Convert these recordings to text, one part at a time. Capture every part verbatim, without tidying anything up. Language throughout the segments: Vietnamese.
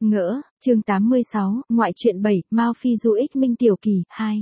Ngỡ, chương tám mươi sáu, ngoại truyện bảy, Mao Phi Du ích Minh Tiểu Kỳ, hai.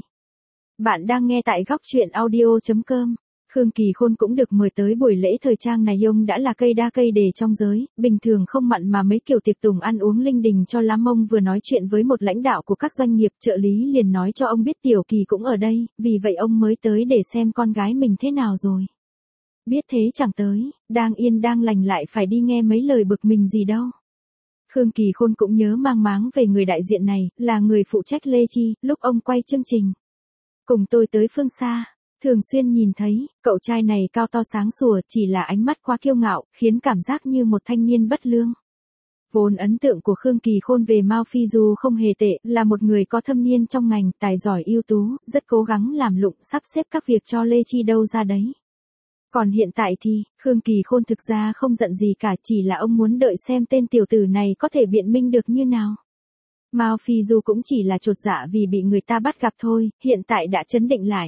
Bạn đang nghe tại góc truyện audio chấm com. Khương Kỳ Khôn cũng được mời tới buổi lễ thời trang này, ông đã là cây đa cây đề trong giới, bình thường không mặn mà mấy kiểu tiệc tùng ăn uống linh đình cho lắm. Ông vừa nói chuyện với một lãnh đạo của các doanh nghiệp, trợ lý liền nói cho ông biết Tiểu Kỳ cũng ở đây, vì vậy ông mới tới để xem con gái mình thế nào rồi. Biết thế chẳng tới, đang yên đang lành lại phải đi nghe mấy lời bực mình gì đâu. Khương Kỳ Khôn cũng nhớ mang máng về người đại diện này, là người phụ trách Lê Chi, lúc ông quay chương trình. Cùng tôi tới phương xa, thường xuyên nhìn thấy, cậu trai này cao to sáng sủa, chỉ là ánh mắt quá kiêu ngạo, khiến cảm giác như một thanh niên bất lương. Vốn ấn tượng của Khương Kỳ Khôn về Mao Phi Du không hề tệ, là một người có thâm niên trong ngành, tài giỏi ưu tú, rất cố gắng làm lụng sắp xếp các việc cho Lê Chi đâu ra đấy. Còn hiện tại thì, Khương Kỳ Khôn thực ra không giận gì cả, chỉ là ông muốn đợi xem tên tiểu tử này có thể biện minh được như nào. Mao Phi Du cũng chỉ là chột dạ vì bị người ta bắt gặp thôi, hiện tại đã trấn định lại.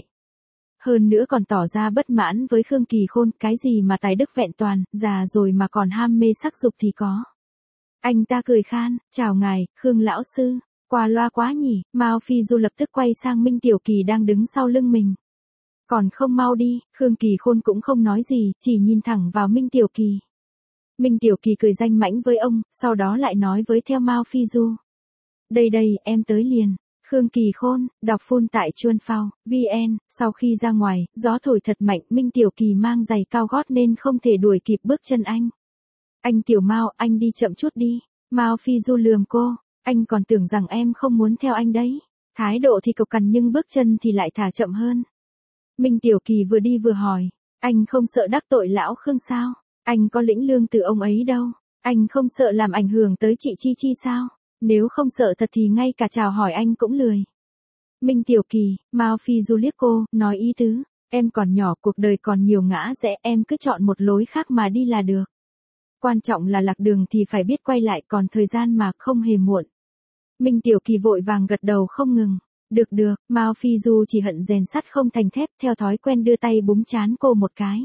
Hơn nữa còn tỏ ra bất mãn với Khương Kỳ Khôn, cái gì mà tài đức vẹn toàn, già rồi mà còn ham mê sắc dục thì có. Anh ta cười khan, chào ngài, Khương lão sư, qua loa quá nhỉ. Mao Phi Du lập tức quay sang Minh Tiểu Kỳ đang đứng sau lưng mình. Còn không mau đi. Khương Kỳ Khôn cũng không nói gì, chỉ nhìn thẳng vào Minh Tiểu Kỳ. Minh Tiểu Kỳ cười danh mãnh với ông, sau đó lại nói với theo Mao Phi Du. Đây đây, em tới liền. Khương Kỳ Khôn, đọc phun tại chuan phao, vn, sau khi ra ngoài, gió thổi thật mạnh, Minh Tiểu Kỳ mang giày cao gót nên không thể đuổi kịp bước chân anh. Anh Tiểu Mao, anh đi chậm chút đi. Mao Phi Du lườm cô, anh còn tưởng rằng em không muốn theo anh đấy. Thái độ thì cộc cằn nhưng bước chân thì lại thả chậm hơn. Minh Tiểu Kỳ vừa đi vừa hỏi, anh không sợ đắc tội lão Khương sao? Anh có lĩnh lương từ ông ấy đâu. Anh không sợ làm ảnh hưởng tới chị Chi Chi sao? Nếu không sợ thật thì ngay cả chào hỏi anh cũng lười. Minh Tiểu Kỳ, Mao Phi Du liếc cô, nói ý tứ, em còn nhỏ, cuộc đời còn nhiều ngã rẽ, em cứ chọn một lối khác mà đi là được. Quan trọng là lạc đường thì phải biết quay lại, còn thời gian mà không hề muộn. Minh Tiểu Kỳ vội vàng gật đầu không ngừng. Được được, Mao Phi Du chỉ hận rèn sắt không thành thép, theo thói quen đưa tay búng trán cô một cái.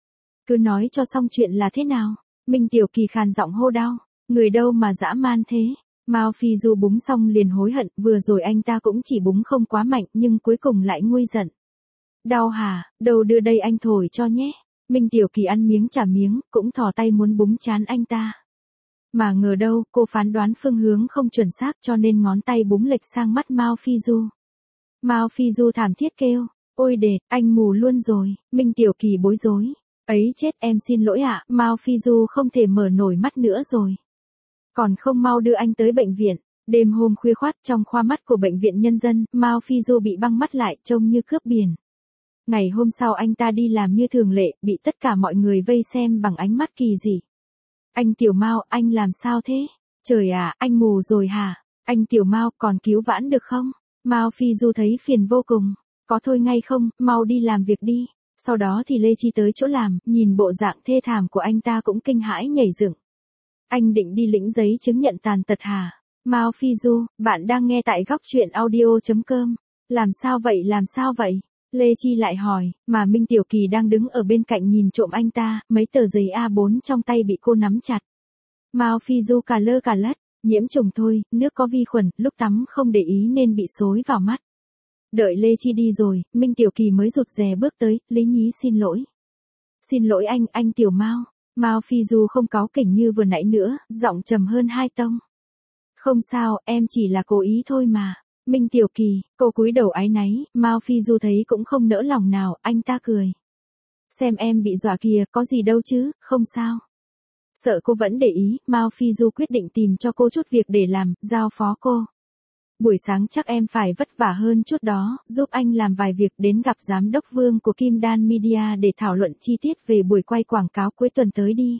Cứ nói cho xong chuyện là thế nào? Minh Tiểu Kỳ khàn giọng hô đau, người đâu mà dã man thế? Mao Phi Du búng xong liền hối hận, vừa rồi anh ta cũng chỉ búng không quá mạnh nhưng cuối cùng lại nguôi giận. Đau hả, đâu đưa đây anh thổi cho nhé. Minh Tiểu Kỳ ăn miếng trả miếng, cũng thò tay muốn búng trán anh ta. Mà ngờ đâu, cô phán đoán phương hướng không chuẩn xác cho nên ngón tay búng lệch sang mắt Mao Phi Du. Mao Phi Du thảm thiết kêu, ôi đệt, anh mù luôn rồi. Minh Tiểu Kỳ bối rối, ấy chết, em xin lỗi ạ. Mao Phi Du không thể mở nổi mắt nữa rồi. Còn không mau đưa anh tới bệnh viện. Đêm hôm khuya khoắt trong khoa mắt của bệnh viện nhân dân, Mao Phi Du bị băng mắt lại trông như cướp biển. Ngày hôm sau anh ta đi làm như thường lệ, bị tất cả mọi người vây xem bằng ánh mắt kỳ dị. Anh Tiểu Mao, anh làm sao thế? Trời à, anh mù rồi hả? Anh Tiểu Mao, còn cứu vãn được không? Mao Phi Du thấy phiền vô cùng. Có thôi ngay không, mau đi làm việc đi. Sau đó thì Lê Chi tới chỗ làm, nhìn bộ dạng thê thảm của anh ta cũng kinh hãi nhảy dựng. Anh định đi lĩnh giấy chứng nhận tàn tật hả? Mao Phi Du, bạn đang nghe tại góc truyện audio chấm com. Làm sao vậy, làm sao vậy? Lê Chi lại hỏi, mà Minh Tiểu Kỳ đang đứng ở bên cạnh nhìn trộm anh ta, mấy tờ giấy a bốn trong tay bị cô nắm chặt. Mao Phi Du cả lơ cả lất, nhiễm trùng thôi, nước có vi khuẩn, lúc tắm không để ý nên bị xối vào mắt. Đợi Lê Chi đi rồi, Minh Tiểu Kỳ mới rụt rè bước tới, lý nhí xin lỗi. Xin lỗi anh, anh Tiểu Mao. Mao Phi Du không cáu kỉnh như vừa nãy nữa, giọng trầm hơn hai tông. Không sao, em chỉ là cố ý thôi mà. Minh Tiểu Kỳ, cô cúi đầu áy náy, Mao Phi Du thấy cũng không nỡ lòng nào, anh ta cười. Xem em bị dọa kìa, có gì đâu chứ, không sao. Sợ cô vẫn để ý, Mao Phi Du quyết định tìm cho cô chút việc để làm, giao phó cô. Buổi sáng chắc em phải vất vả hơn chút đó, giúp anh làm vài việc, đến gặp giám đốc Vương của Kim Đan Media để thảo luận chi tiết về buổi quay quảng cáo cuối tuần tới đi.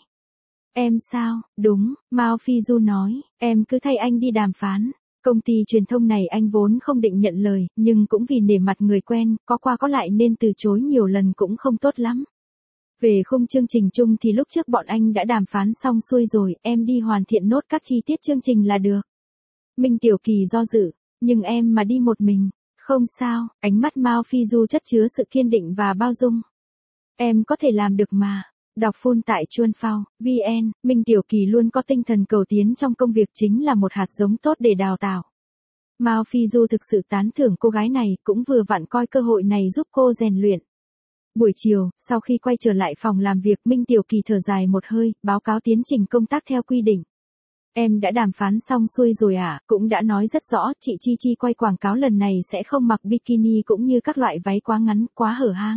Em sao? Đúng, Mao Phi Du nói, em cứ thay anh đi đàm phán. Công ty truyền thông này anh vốn không định nhận lời, nhưng cũng vì nể mặt người quen, có qua có lại nên từ chối nhiều lần cũng không tốt lắm. Về khung chương trình chung thì lúc trước bọn anh đã đàm phán xong xuôi rồi, em đi hoàn thiện nốt các chi tiết chương trình là được. Minh Tiểu Kỳ do dự, nhưng em mà đi một mình, không sao, ánh mắt Mao Phi Du chất chứa sự kiên định và bao dung. Em có thể làm được mà. Đọc full tại chuan phao chấm vn, Minh Tiểu Kỳ luôn có tinh thần cầu tiến trong công việc, chính là một hạt giống tốt để đào tạo. Mao Phi Du thực sự tán thưởng cô gái này, cũng vừa vặn coi cơ hội này giúp cô rèn luyện. Buổi chiều, sau khi quay trở lại phòng làm việc, Minh Tiểu Kỳ thở dài một hơi, báo cáo tiến trình công tác theo quy định. Em đã đàm phán xong xuôi rồi à, cũng đã nói rất rõ, chị Chi Chi quay quảng cáo lần này sẽ không mặc bikini cũng như các loại váy quá ngắn, quá hở hang.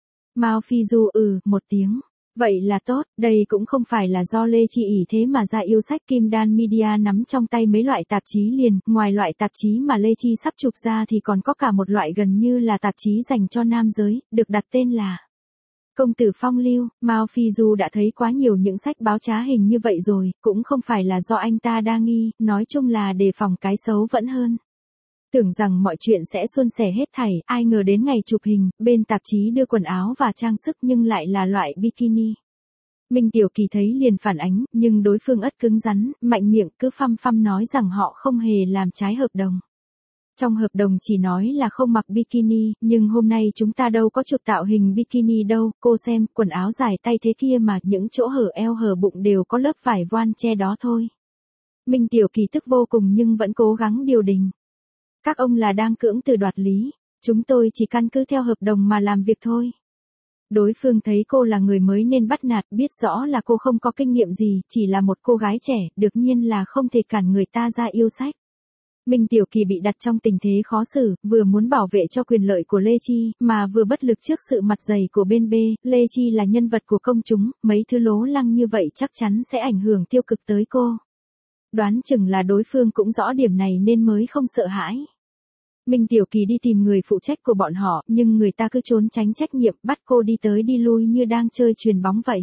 Mao Phi Du ừ, một tiếng. Vậy là tốt, đây cũng không phải là do Lê Chi ỷ thế mà ra yêu sách. Kim Đan Media nắm trong tay mấy loại tạp chí liền, ngoài loại tạp chí mà Lê Chi sắp chụp ra thì còn có cả một loại gần như là tạp chí dành cho nam giới, được đặt tên là Công tử Phong Lưu. Mao Phi Du đã thấy quá nhiều những sách báo trá hình như vậy rồi, cũng không phải là do anh ta đa nghi, nói chung là đề phòng cái xấu vẫn hơn. Tưởng rằng mọi chuyện sẽ suôn sẻ hết thảy, ai ngờ đến ngày chụp hình, bên tạp chí đưa quần áo và trang sức nhưng lại là loại bikini. Minh Tiểu Kỳ thấy liền phản ánh, nhưng đối phương ất cứng rắn, mạnh miệng cứ phăm phăm nói rằng họ không hề làm trái hợp đồng. Trong hợp đồng chỉ nói là không mặc bikini, nhưng hôm nay chúng ta đâu có chụp tạo hình bikini đâu, cô xem, quần áo dài tay thế kia mà, những chỗ hở eo hở bụng đều có lớp vải voan che đó thôi. Minh Tiểu Kỳ tức vô cùng nhưng vẫn cố gắng điều đình. Các ông là đang cưỡng từ đoạt lý, chúng tôi chỉ căn cứ theo hợp đồng mà làm việc thôi. Đối phương thấy cô là người mới nên bắt nạt, biết rõ là cô không có kinh nghiệm gì, chỉ là một cô gái trẻ, đương nhiên là không thể cản người ta ra yêu sách. Minh Tiểu Kỳ bị đặt trong tình thế khó xử, vừa muốn bảo vệ cho quyền lợi của Lê Chi, mà vừa bất lực trước sự mặt dày của bên B. Lê Chi là nhân vật của công chúng, mấy thứ lố lăng như vậy chắc chắn sẽ ảnh hưởng tiêu cực tới cô. Đoán chừng là đối phương cũng rõ điểm này nên mới không sợ hãi. Minh Tiểu Kỳ đi tìm người phụ trách của bọn họ, nhưng người ta cứ trốn tránh trách nhiệm, bắt cô đi tới đi lui như đang chơi chuyền bóng vậy.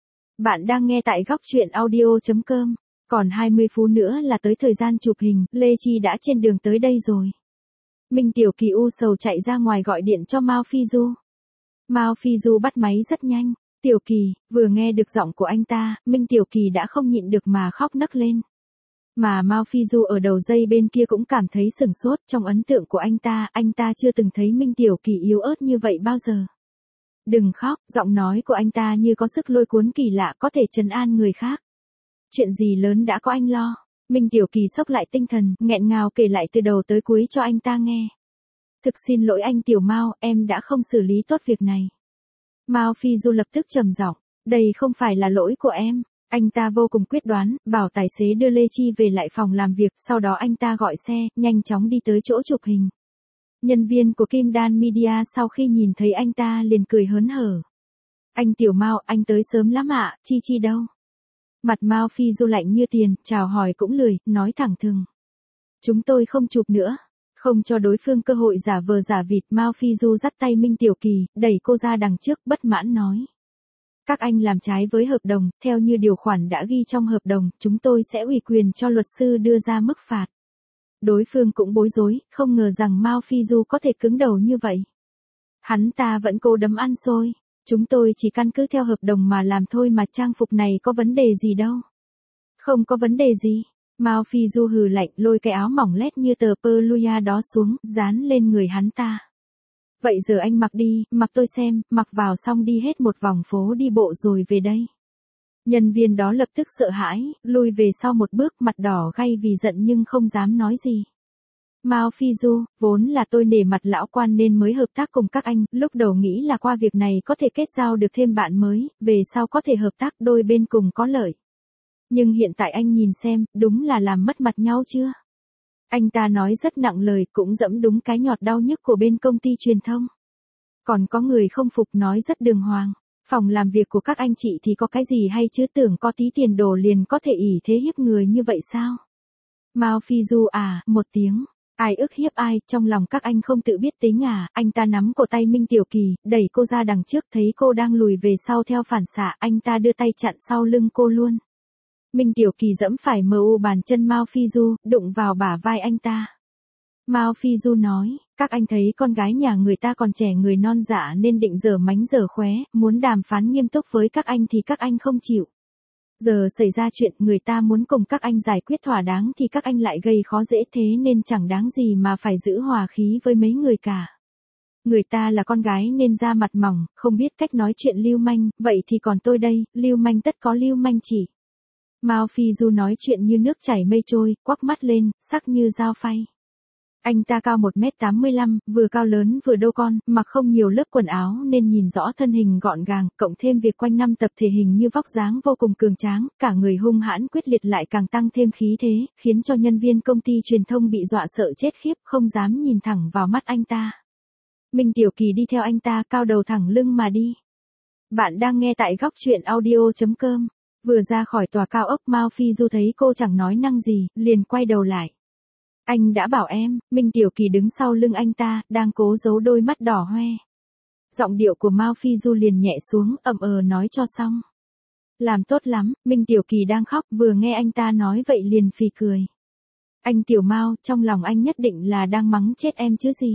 Bạn đang nghe tại góc truyện audio chấm com. Còn hai mươi phút nữa là tới thời gian chụp hình, Lê Chi đã trên đường tới đây rồi. Minh Tiểu Kỳ u sầu chạy ra ngoài gọi điện cho Mao Phi Du. Mao Phi Du bắt máy rất nhanh. Tiểu Kỳ, vừa nghe được giọng của anh ta, Minh Tiểu Kỳ đã không nhịn được mà khóc nấc lên. Mà Mao Phi Du ở đầu dây bên kia cũng cảm thấy sửng sốt, trong ấn tượng của anh ta, anh ta chưa từng thấy Minh Tiểu Kỳ yếu ớt như vậy bao giờ. Đừng khóc, giọng nói của anh ta như có sức lôi cuốn kỳ lạ có thể trấn an người khác. Chuyện gì lớn đã có anh lo. Minh Tiểu Kỳ sốc lại tinh thần, nghẹn ngào kể lại từ đầu tới cuối cho anh ta nghe. Thực xin lỗi anh Tiểu Mao, em đã không xử lý tốt việc này. Mao Phi Du lập tức trầm giọng, đây không phải là lỗi của em. Anh ta vô cùng quyết đoán, bảo tài xế đưa Lê Chi về lại phòng làm việc, sau đó anh ta gọi xe, nhanh chóng đi tới chỗ chụp hình. Nhân viên của Kim Đan Media sau khi nhìn thấy anh ta liền cười hớn hở. Anh Tiểu Mao, anh tới sớm lắm ạ, Chi Chi đâu? Mặt Mao Phi Du lạnh như tiền, chào hỏi cũng lười, nói thẳng thừng. Chúng tôi không chụp nữa. Không cho đối phương cơ hội giả vờ giả vịt, Mao Phi Du dắt tay Minh Tiểu Kỳ, đẩy cô ra đằng trước, bất mãn nói. Các anh làm trái với hợp đồng, theo như điều khoản đã ghi trong hợp đồng, chúng tôi sẽ ủy quyền cho luật sư đưa ra mức phạt. Đối phương cũng bối rối, không ngờ rằng Mao Phi Du có thể cứng đầu như vậy. Hắn ta vẫn cố đấm ăn xôi. Chúng tôi chỉ căn cứ theo hợp đồng mà làm thôi mà, trang phục này có vấn đề gì đâu. Không có vấn đề gì. Mao Phi Du hừ lạnh, lôi cái áo mỏng lét như tờ Perluya đó xuống, dán lên người hắn ta. Vậy giờ anh mặc đi, mặc tôi xem, mặc vào xong đi hết một vòng phố đi bộ rồi về đây. Nhân viên đó lập tức sợ hãi, lui về sau một bước, mặt đỏ gay vì giận nhưng không dám nói gì. Mao Phi Du, vốn là tôi nể mặt lão quan nên mới hợp tác cùng các anh, lúc đầu nghĩ là qua việc này có thể kết giao được thêm bạn mới, về sau có thể hợp tác đôi bên cùng có lợi. Nhưng hiện tại anh nhìn xem, đúng là làm mất mặt nhau chưa? Anh ta nói rất nặng lời, cũng dẫm đúng cái nhọt đau nhức của bên công ty truyền thông. Còn có người không phục nói rất đường hoàng. Phòng làm việc của các anh chị thì có cái gì hay chứ, tưởng có tí tiền đồ liền có thể ỷ thế hiếp người như vậy sao? Mao Phi Du à, một tiếng. Ai ức hiếp ai, trong lòng các anh không tự biết tính à, anh ta nắm cổ tay Minh Tiểu Kỳ, đẩy cô ra đằng trước, thấy cô đang lùi về sau theo phản xạ, anh ta đưa tay chặn sau lưng cô luôn. Minh Tiểu Kỳ dẫm phải mờ u bàn chân Mao Phi Du, đụng vào bả vai anh ta. Mao Phi Du nói, các anh thấy con gái nhà người ta còn trẻ người non dạ nên định giở mánh giở khóe, muốn đàm phán nghiêm túc với các anh thì các anh không chịu. Giờ xảy ra chuyện người ta muốn cùng các anh giải quyết thỏa đáng thì các anh lại gây khó dễ, thế nên chẳng đáng gì mà phải giữ hòa khí với mấy người cả. Người ta là con gái nên da mặt mỏng, không biết cách nói chuyện lưu manh, vậy thì còn tôi đây, lưu manh tất có lưu manh chỉ. Mao Phi Du nói chuyện như nước chảy mây trôi, quắc mắt lên, sắc như dao phay. Anh ta cao một mét tám mươi lăm, vừa cao lớn vừa đô con, mặc không nhiều lớp quần áo nên nhìn rõ thân hình gọn gàng, cộng thêm việc quanh năm tập thể hình như vóc dáng vô cùng cường tráng, cả người hung hãn quyết liệt lại càng tăng thêm khí thế, khiến cho nhân viên công ty truyền thông bị dọa sợ chết khiếp, không dám nhìn thẳng vào mắt anh ta. Minh Tiểu Kỳ đi theo anh ta cao đầu thẳng lưng mà đi. Bạn đang nghe tại góc truyện audio chấm com. Vừa ra khỏi tòa cao ốc Mao Phi Du thấy cô chẳng nói năng gì, liền quay đầu lại. Anh đã bảo em, Minh Tiểu Kỳ đứng sau lưng anh ta, đang cố giấu đôi mắt đỏ hoe. Giọng điệu của Mao Phi Du liền nhẹ xuống, ậm ờ nói cho xong. Làm tốt lắm, Minh Tiểu Kỳ đang khóc, vừa nghe anh ta nói vậy liền phì cười. Anh Tiểu Mao, trong lòng anh nhất định là đang mắng chết em chứ gì.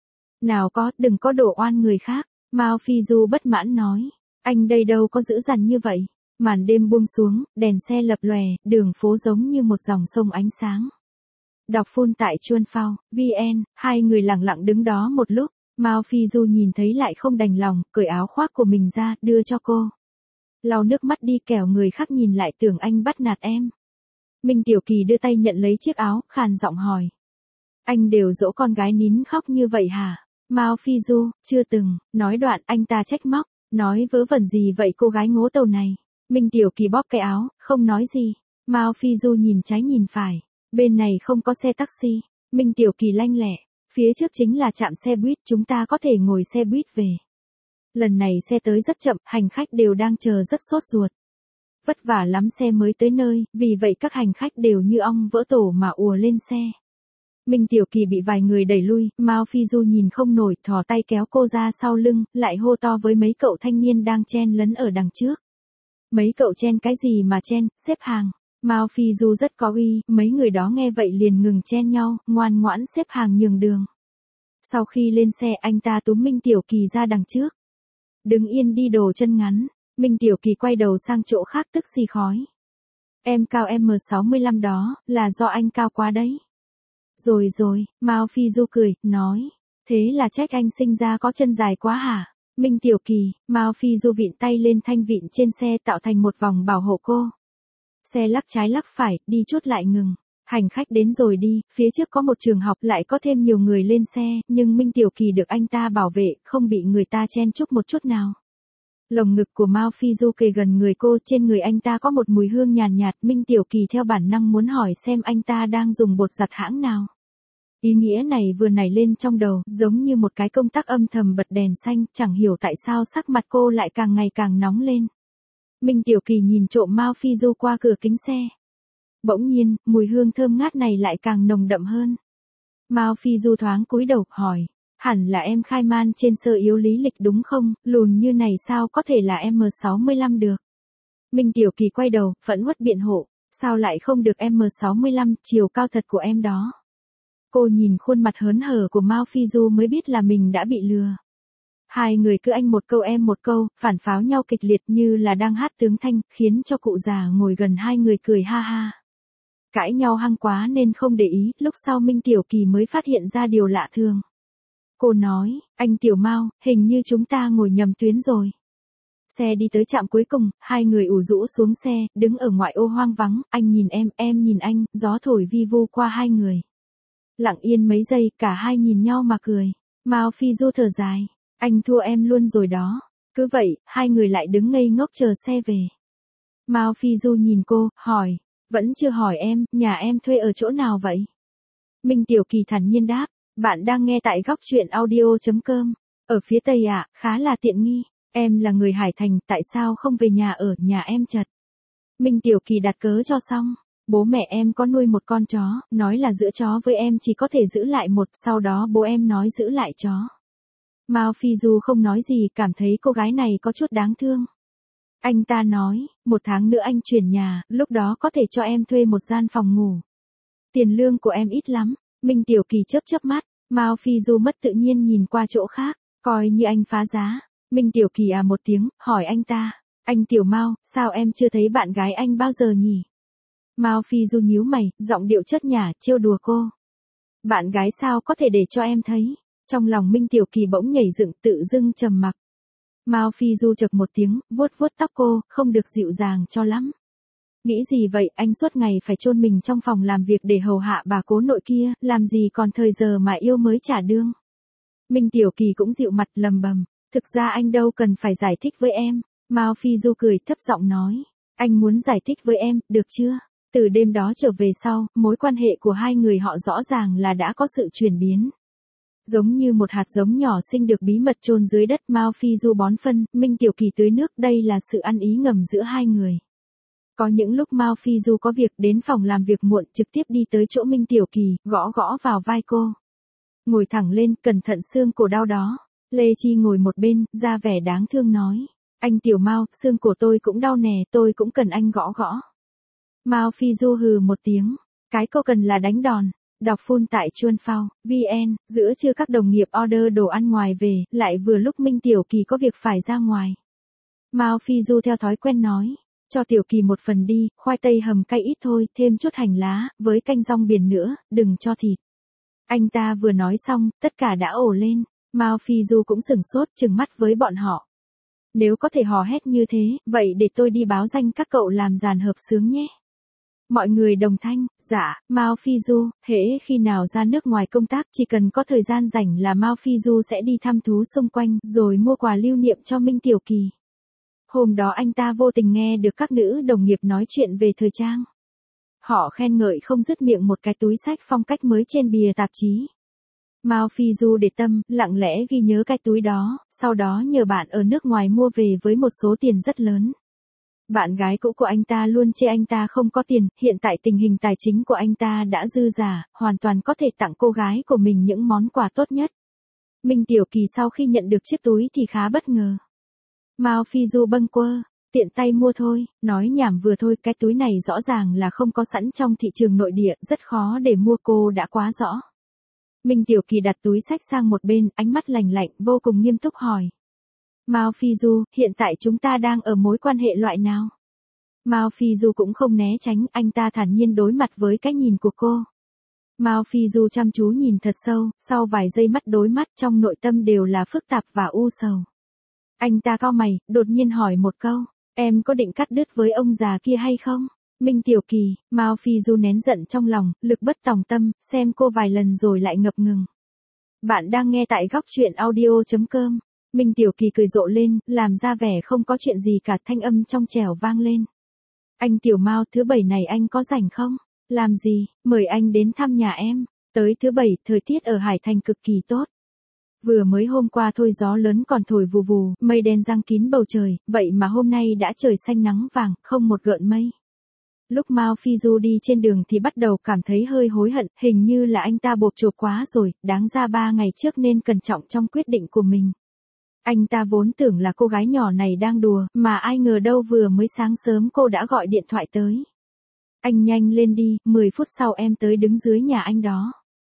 Nào có, đừng có đổ oan người khác, Mao Phi Du bất mãn nói. Anh đây đâu có dữ dằn như vậy. Màn đêm buông xuống, đèn xe lập lòe, đường phố giống như một dòng sông ánh sáng. Đọc phun tại Chuan Phao, vê en, hai người lặng lặng đứng đó một lúc, Mao Phi Du nhìn thấy lại không đành lòng, cởi áo khoác của mình ra, đưa cho cô. Lau nước mắt đi kẻo người khác nhìn lại tưởng anh bắt nạt em. Minh Tiểu Kỳ đưa tay nhận lấy chiếc áo, khàn giọng hỏi. Anh đều dỗ con gái nín khóc như vậy hả? Mao Phi Du, chưa từng, nói đoạn anh ta trách móc, nói vớ vẩn gì vậy cô gái ngố tàu này. Minh Tiểu Kỳ bóp cái áo, không nói gì. Mao Phi Du nhìn trái nhìn phải. Bên này không có xe taxi. Minh Tiểu Kỳ lanh lẹ. Phía trước chính là trạm xe buýt, chúng ta có thể ngồi xe buýt về. Lần này xe tới rất chậm, hành khách đều đang chờ rất sốt ruột. Vất vả lắm xe mới tới nơi, vì vậy các hành khách đều như ong vỡ tổ mà ùa lên xe. Minh Tiểu Kỳ bị vài người đẩy lui, Mao Phi Du nhìn không nổi, thò tay kéo cô ra sau lưng, lại hô to với mấy cậu thanh niên đang chen lấn ở đằng trước. Mấy cậu chen cái gì mà chen, xếp hàng. Mao Phi Du rất có uy, mấy người đó nghe vậy liền ngừng chen nhau, ngoan ngoãn xếp hàng nhường đường. Sau khi lên xe anh ta túm Minh Tiểu Kỳ ra đằng trước. Đứng yên đi đồ chân ngắn, Minh Tiểu Kỳ quay đầu sang chỗ khác tức xì khói. Em cao em sáu mươi lăm đó, là do anh cao quá đấy. Rồi rồi, Mao Phi Du cười, nói, thế là trách anh sinh ra có chân dài quá hả? Minh Tiểu Kỳ, Mao Phi Du vịn tay lên thanh vịn trên xe tạo thành một vòng bảo hộ cô. Xe lắc trái lắc phải, đi chút lại ngừng. Hành khách đến rồi đi, phía trước có một trường học lại có thêm nhiều người lên xe, nhưng Minh Tiểu Kỳ được anh ta bảo vệ, không bị người ta chen chúc một chút nào. Lồng ngực của Mao Phi Du kề gần người cô, trên người anh ta có một mùi hương nhàn nhạt, nhạt, Minh Tiểu Kỳ theo bản năng muốn hỏi xem anh ta đang dùng bột giặt hãng nào. Ý nghĩa này vừa nảy lên trong đầu, giống như một cái công tắc âm thầm bật đèn xanh, chẳng hiểu tại sao sắc mặt cô lại càng ngày càng nóng lên. Minh Tiểu Kỳ nhìn trộm Mao Phi Du qua cửa kính xe. Bỗng nhiên, mùi hương thơm ngát này lại càng nồng đậm hơn. Mao Phi Du thoáng cúi đầu, hỏi, hẳn là em khai man trên sơ yếu lý lịch đúng không, lùn như này sao có thể là em sáu mươi lăm được. Minh Tiểu Kỳ quay đầu, phẫn uất biện hộ, sao lại không được em sáu mươi lăm, chiều cao thật của em đó. Cô nhìn khuôn mặt hớn hở của Mao Phi Du mới biết là mình đã bị lừa. Hai người cứ anh một câu em một câu, phản pháo nhau kịch liệt như là đang hát tướng thanh, khiến cho cụ già ngồi gần hai người cười ha ha. Cãi nhau hăng quá nên không để ý, lúc sau Minh Tiểu Kỳ mới phát hiện ra điều lạ thường. Cô nói, anh Tiểu Mao, hình như chúng ta ngồi nhầm tuyến rồi. Xe đi tới trạm cuối cùng, hai người ủ rũ xuống xe, đứng ở ngoại ô hoang vắng, anh nhìn em, em nhìn anh, gió thổi vi vu qua hai người. Lặng yên mấy giây, cả hai nhìn nhau mà cười. Mao Phi Du thở dài, anh thua em luôn rồi đó. Cứ vậy, hai người lại đứng ngây ngốc chờ xe về. Mao Phi Du nhìn cô, hỏi, vẫn chưa hỏi em, nhà em thuê ở chỗ nào vậy? Minh Tiểu Kỳ thản nhiên đáp, bạn đang nghe tại góc truyện audio chấm com. Ở phía Tây ạ, à, khá là tiện nghi. Em là người Hải Thành, tại sao không về nhà ở, nhà em chật. Minh Tiểu Kỳ đặt cớ cho xong. Bố mẹ em có nuôi một con chó, nói là giữa chó với em chỉ có thể giữ lại một, sau đó bố em nói giữ lại chó. Mao Phi Du không nói gì, cảm thấy cô gái này có chút đáng thương. Anh ta nói, một tháng nữa anh chuyển nhà, lúc đó có thể cho em thuê một gian phòng ngủ. Tiền lương của em ít lắm. Minh Tiểu Kỳ chớp chớp mắt, Mao Phi Du mất tự nhiên nhìn qua chỗ khác, coi như anh phá giá. Minh Tiểu Kỳ à một tiếng, hỏi anh ta, anh Tiểu Mao, sao em chưa thấy bạn gái anh bao giờ nhỉ? Mao Phi Du nhíu mày, giọng điệu chất nhả, trêu đùa cô. Bạn gái sao có thể để cho em thấy? Trong lòng Minh Tiểu Kỳ bỗng nhảy dựng, tự dưng trầm mặc. Mao Phi Du chậc một tiếng, vuốt vuốt tóc cô, không được dịu dàng cho lắm. Nghĩ gì vậy, anh suốt ngày phải chôn mình trong phòng làm việc để hầu hạ bà cố nội kia, làm gì còn thời giờ mà yêu mới trả đương. Minh Tiểu Kỳ cũng dịu mặt lầm bầm, thực ra anh đâu cần phải giải thích với em. Mao Phi Du cười thấp giọng nói, anh muốn giải thích với em, được chưa? Từ đêm đó trở về sau, mối quan hệ của hai người họ rõ ràng là đã có sự chuyển biến. Giống như một hạt giống nhỏ sinh được bí mật chôn dưới đất, Mao Phi Du bón phân, Minh Tiểu Kỳ tưới nước, đây là sự ăn ý ngầm giữa hai người. Có những lúc Mao Phi Du có việc đến phòng làm việc muộn, trực tiếp đi tới chỗ Minh Tiểu Kỳ, gõ gõ vào vai cô. Ngồi thẳng lên, cẩn thận xương cổ đau đó. Lê Chi ngồi một bên, ra vẻ đáng thương nói, anh Tiểu Mao, xương cổ tôi cũng đau nè, tôi cũng cần anh gõ gõ. Mao Phi Du hừ một tiếng, cái cô cần là đánh đòn. Đọc phun tại Chuan Phao, vê en, giữa trưa các đồng nghiệp order đồ ăn ngoài về, lại vừa lúc Minh Tiểu Kỳ có việc phải ra ngoài. Mao Phi Du theo thói quen nói, cho Tiểu Kỳ một phần đi, khoai tây hầm cay ít thôi, thêm chút hành lá, với canh rong biển nữa, đừng cho thịt. Anh ta vừa nói xong, tất cả đã ồ lên, Mao Phi Du cũng sửng sốt, trừng mắt với bọn họ. Nếu có thể hò hét như thế, vậy để tôi đi báo danh các cậu làm dàn hợp xướng nhé. Mọi người đồng thanh, dạ, Mao Phi Du, hễ khi nào ra nước ngoài công tác chỉ cần có thời gian rảnh là Mao Phi Du sẽ đi thăm thú xung quanh rồi mua quà lưu niệm cho Minh Tiểu Kỳ. Hôm đó anh ta vô tình nghe được các nữ đồng nghiệp nói chuyện về thời trang. Họ khen ngợi không dứt miệng một cái túi xách phong cách mới trên bìa tạp chí. Mao Phi Du để tâm, lặng lẽ ghi nhớ cái túi đó, sau đó nhờ bạn ở nước ngoài mua về với một số tiền rất lớn. Bạn gái cũ của anh ta luôn chê anh ta không có tiền, hiện tại tình hình tài chính của anh ta đã dư giả, hoàn toàn có thể tặng cô gái của mình những món quà tốt nhất. Minh Tiểu Kỳ sau khi nhận được chiếc túi thì khá bất ngờ. Mao Phi Du bâng quơ, tiện tay mua thôi, nói nhảm vừa thôi, cái túi này rõ ràng là không có sẵn trong thị trường nội địa, rất khó để mua, cô đã quá rõ. Minh Tiểu Kỳ đặt túi xách sang một bên, ánh mắt lạnh lạnh, vô cùng nghiêm túc hỏi. Mao Phi Du, hiện tại chúng ta đang ở mối quan hệ loại nào? Mao Phi Du cũng không né tránh, anh ta thản nhiên đối mặt với cái nhìn của cô. Mao Phi Du chăm chú nhìn thật sâu, sau vài giây mắt đối mắt trong nội tâm đều là phức tạp và u sầu. Anh ta cau mày, đột nhiên hỏi một câu, em có định cắt đứt với ông già kia hay không? Minh Tiểu Kỳ, Mao Phi Du nén giận trong lòng, lực bất tòng tâm, xem cô vài lần rồi lại ngập ngừng. Bạn đang nghe tại góc truyện audio chấm com. Minh Tiểu Kỳ cười rộ lên, làm ra vẻ không có chuyện gì cả, thanh âm trong trẻo vang lên. Anh Tiểu Mao, thứ bảy này anh có rảnh không? Làm gì, mời anh đến thăm nhà em. Tới thứ bảy, thời tiết ở Hải Thành cực kỳ tốt. Vừa mới hôm qua thôi gió lớn còn thổi vù vù, mây đen giăng kín bầu trời, vậy mà hôm nay đã trời xanh nắng vàng, không một gợn mây. Lúc Mao Phi Du đi trên đường thì bắt đầu cảm thấy hơi hối hận, hình như là anh ta bộp chộp quá rồi, đáng ra ba ngày trước nên cẩn trọng trong quyết định của mình. Anh ta vốn tưởng là cô gái nhỏ này đang đùa, mà ai ngờ đâu vừa mới sáng sớm cô đã gọi điện thoại tới. Anh nhanh lên đi, mười phút sau em tới đứng dưới nhà anh đó.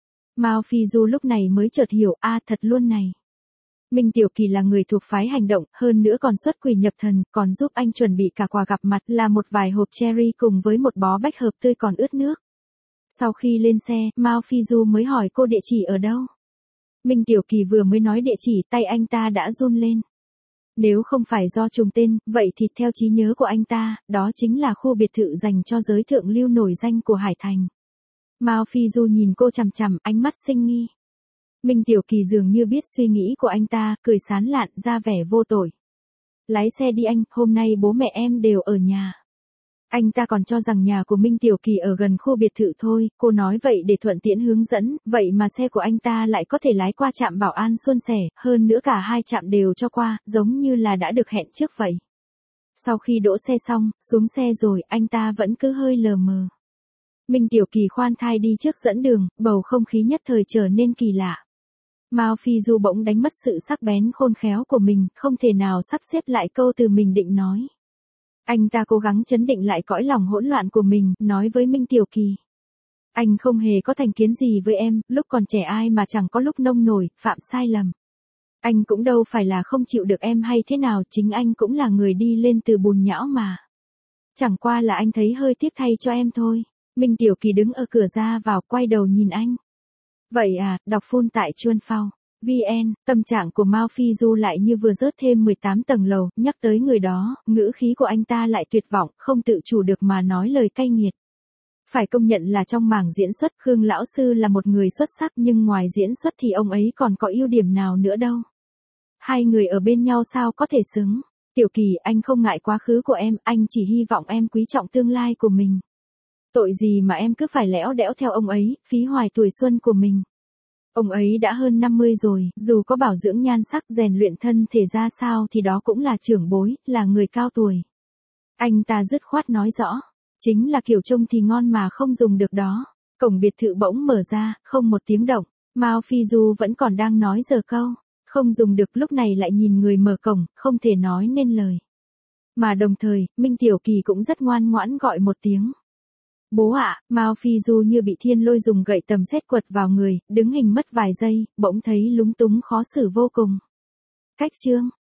Mao Phi Du lúc này mới chợt hiểu, a à, thật luôn này. Minh Tiểu Kỳ là người thuộc phái hành động, hơn nữa còn xuất quỷ nhập thần, còn giúp anh chuẩn bị cả quà gặp mặt là một vài hộp cherry cùng với một bó bách hợp tươi còn ướt nước. Sau khi lên xe, Mao Phi Du mới hỏi cô địa chỉ ở đâu. Minh Tiểu Kỳ vừa mới nói địa chỉ, tay anh ta đã run lên. Nếu không phải do trùng tên, vậy thì theo trí nhớ của anh ta, đó chính là khu biệt thự dành cho giới thượng lưu nổi danh của Hải Thành. Mao Phi Du nhìn cô chằm chằm, ánh mắt sinh nghi. Minh Tiểu Kỳ dường như biết suy nghĩ của anh ta, cười sán lạn, ra vẻ vô tội. Lái xe đi anh, hôm nay bố mẹ em đều ở nhà. Anh ta còn cho rằng nhà của Minh Tiểu Kỳ ở gần khu biệt thự thôi, cô nói vậy để thuận tiện hướng dẫn, vậy mà xe của anh ta lại có thể lái qua trạm bảo an suôn sẻ, hơn nữa cả hai trạm đều cho qua, giống như là đã được hẹn trước vậy. Sau khi đỗ xe xong, xuống xe rồi, anh ta vẫn cứ hơi lờ mờ. Minh Tiểu Kỳ khoan thai đi trước dẫn đường, bầu không khí nhất thời trở nên kỳ lạ. Mao Phi Du bỗng đánh mất sự sắc bén khôn khéo của mình, không thể nào sắp xếp lại câu từ mình định nói. Anh ta cố gắng trấn định lại cõi lòng hỗn loạn của mình, nói với Minh Tiểu Kỳ. Anh không hề có thành kiến gì với em, lúc còn trẻ ai mà chẳng có lúc nông nổi, phạm sai lầm. Anh cũng đâu phải là không chịu được em hay thế nào, chính anh cũng là người đi lên từ bùn nhão mà. Chẳng qua là anh thấy hơi tiếc thay cho em thôi. Minh Tiểu Kỳ đứng ở cửa ra vào, quay đầu nhìn anh. Vậy à, đọc phun tại Chuan Phao. vn, tâm trạng của Mao Phi Du lại như vừa rớt thêm mười tám tầng lầu, nhắc tới người đó, ngữ khí của anh ta lại tuyệt vọng, không tự chủ được mà nói lời cay nghiệt. Phải công nhận là trong mảng diễn xuất, Khương lão sư là một người xuất sắc, nhưng ngoài diễn xuất thì ông ấy còn có ưu điểm nào nữa đâu. Hai người ở bên nhau sao có thể xứng. Tiểu Kỳ, anh không ngại quá khứ của em, anh chỉ hy vọng em quý trọng tương lai của mình. Tội gì mà em cứ phải lẽo đẽo theo ông ấy, phí hoài tuổi xuân của mình. Ông ấy đã hơn năm mươi rồi, dù có bảo dưỡng nhan sắc, rèn luyện thân thể ra sao thì đó cũng là trưởng bối, là người cao tuổi. Anh ta dứt khoát nói rõ, chính là kiểu trông thì ngon mà không dùng được đó. Cổng biệt thự bỗng mở ra, không một tiếng động. Mao Phi Du vẫn còn đang nói giờ câu, không dùng được, lúc này lại nhìn người mở cổng, không thể nói nên lời. Mà đồng thời, Minh Tiểu Kỳ cũng rất ngoan ngoãn gọi một tiếng. Bố ạ, Mao Phi Du như bị thiên lôi dùng gậy tầm sét quật vào người, đứng hình mất vài giây, bỗng thấy lúng túng khó xử vô cùng. Cách chương